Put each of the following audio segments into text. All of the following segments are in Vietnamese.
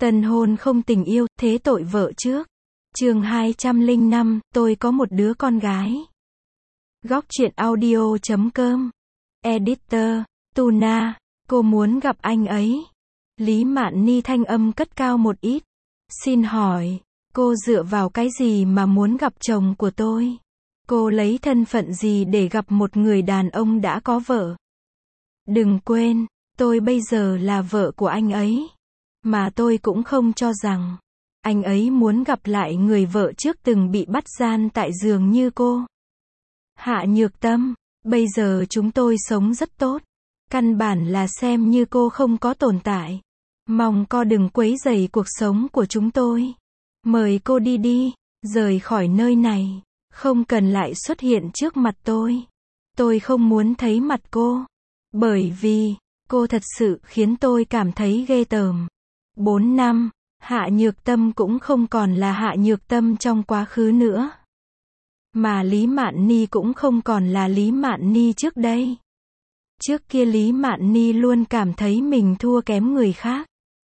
Tân hôn không tình yêu, thế tội vợ trước. Chương 205, tôi có một đứa con gái. Góc truyện audio.com. Editor, Tuna, cô muốn gặp anh ấy. Lý Mạn Ni thanh âm cất cao một ít. Xin hỏi, cô dựa vào cái gì mà muốn gặp chồng của tôi? Cô lấy thân phận gì để gặp một người đàn ông đã có vợ? Đừng quên, tôi bây giờ là vợ của anh ấy. Mà tôi cũng không cho rằng anh ấy muốn gặp lại người vợ trước từng bị bắt gian tại giường như cô. Hạ Nhược Tâm, bây giờ chúng tôi sống rất tốt. Căn bản là xem như cô không có tồn tại. Mong cô đừng quấy rầy cuộc sống của chúng tôi. Mời cô đi đi, rời khỏi nơi này. Không cần lại xuất hiện trước mặt tôi. Tôi không muốn thấy mặt cô. Bởi vì, cô thật sự khiến tôi cảm thấy ghê tởm. 4 năm, Hạ Nhược Tâm cũng không còn là Hạ Nhược Tâm trong quá khứ nữa. Mà Lý Mạn Ni cũng không còn là Lý Mạn Ni trước đây. Trước kia Lý Mạn Ni luôn cảm thấy mình thua kém người khác.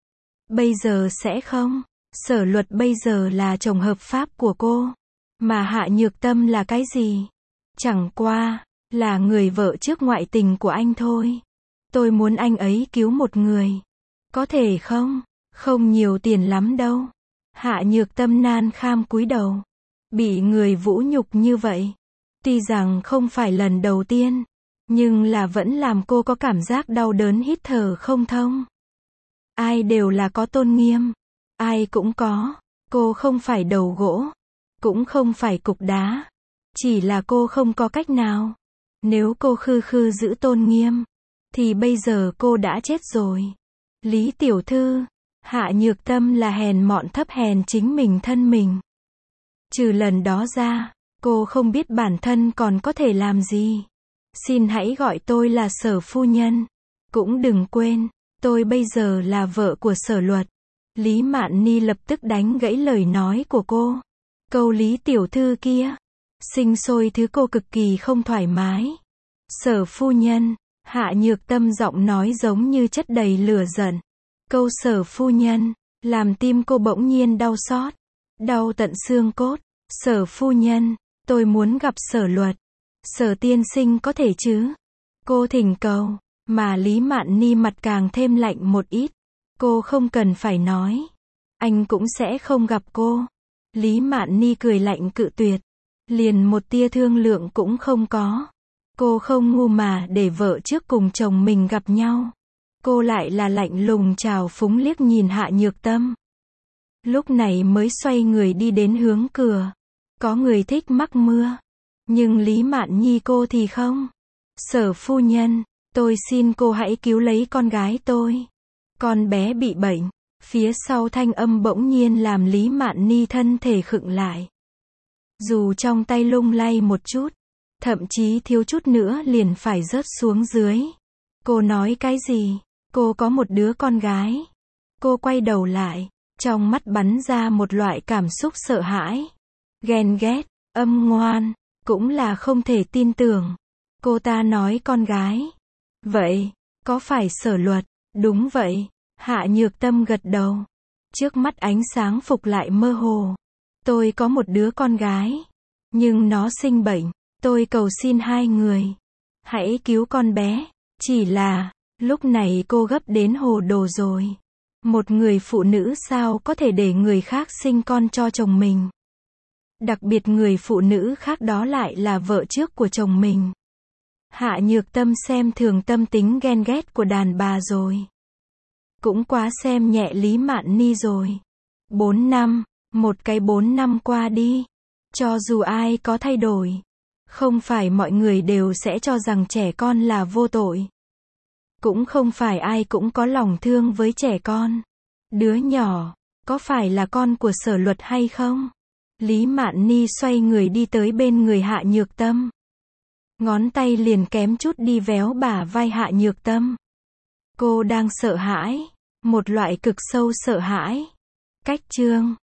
Bây giờ sẽ không. Sở Luật bây giờ là chồng hợp pháp của cô. Mà Hạ Nhược Tâm là cái gì? Chẳng qua là người vợ trước ngoại tình của anh thôi. Tôi muốn anh ấy cứu một người. Có thể không? Không nhiều tiền lắm đâu. Hạ Nhược Tâm nan kham cúi đầu. Bị người vũ nhục như vậy. Tuy rằng không phải lần đầu tiên, nhưng là vẫn làm cô có cảm giác đau đớn hít thở không thông. Ai đều là có tôn nghiêm. Ai cũng có. Cô không phải đầu gỗ. Cũng không phải cục đá. Chỉ là cô không có cách nào. Nếu cô khư khư giữ tôn nghiêm, thì bây giờ cô đã chết rồi. Lý tiểu thư, Hạ Nhược Tâm là hèn mọn thấp hèn chính mình thân mình. Trừ lần đó ra, cô không biết bản thân còn có thể làm gì. Xin hãy gọi tôi là Sở phu nhân. Cũng đừng quên, tôi bây giờ là vợ của Sở Luật. Lý Mạn Ni lập tức đánh gãy lời nói của cô. Câu Lý tiểu thư kia, sinh sôi thứ cô cực kỳ không thoải mái. Sở phu nhân, Hạ Nhược Tâm giọng nói giống như chất đầy lửa giận. Câu Sở phu nhân, làm tim cô bỗng nhiên đau xót. Đau tận xương cốt. Sở phu nhân, tôi muốn gặp Sở Luật. Sở tiên sinh có thể chứ? Cô thỉnh cầu. Mà Lý Mạn Ni mặt càng thêm lạnh một ít. Cô không cần phải nói. Anh cũng sẽ không gặp cô. Lý Mạn Ni cười lạnh cự tuyệt. Liền một tia thương lượng cũng không có. Cô không ngu mà để vợ trước cùng chồng mình gặp nhau. Cô lại là lạnh lùng trào phúng liếc nhìn Hạ Nhược Tâm. Lúc này mới xoay người đi đến hướng cửa. Có người thích mắc mưa. Nhưng Lý Mạn Nhi cô thì không. Sở phu nhân, tôi xin cô hãy cứu lấy con gái tôi. Con bé bị bệnh. Phía sau thanh âm bỗng nhiên làm Lý Mạn Ni thân thể khựng lại. Dù trong tay lung lay một chút, thậm chí thiếu chút nữa liền phải rớt xuống dưới. Cô nói cái gì? Cô có một đứa con gái. Cô quay đầu lại, trong mắt bắn ra một loại cảm xúc sợ hãi, ghen ghét, âm ngoan, cũng là không thể tin tưởng. Cô ta nói con gái. Vậy, có phải Sở Luật? Đúng vậy. Hạ Nhược Tâm gật đầu. Trước mắt ánh sáng phục lại mơ hồ. Tôi có một đứa con gái. Nhưng nó sinh bệnh. Tôi cầu xin hai người. Hãy cứu con bé. Chỉ là, lúc này cô gấp đến hồ đồ rồi. Một người phụ nữ sao có thể để người khác sinh con cho chồng mình. Đặc biệt người phụ nữ khác đó lại là vợ trước của chồng mình. Hạ Nhược Tâm xem thường tâm tính ghen ghét của đàn bà rồi. Cũng quá xem nhẹ Lý Mạn Ni rồi. 4 năm, một cái 4 năm qua đi. Cho dù ai có thay đổi, không phải mọi người đều sẽ cho rằng trẻ con là vô tội. Cũng không phải ai cũng có lòng thương với trẻ con. Đứa nhỏ, có phải là con của Sở Luật hay không? Lý Mạn Ni xoay người đi tới bên người Hạ Nhược Tâm. Ngón tay liền kém chút đi véo bả vai Hạ Nhược Tâm. Cô đang sợ hãi. Một loại cực sâu sợ hãi. Cách chương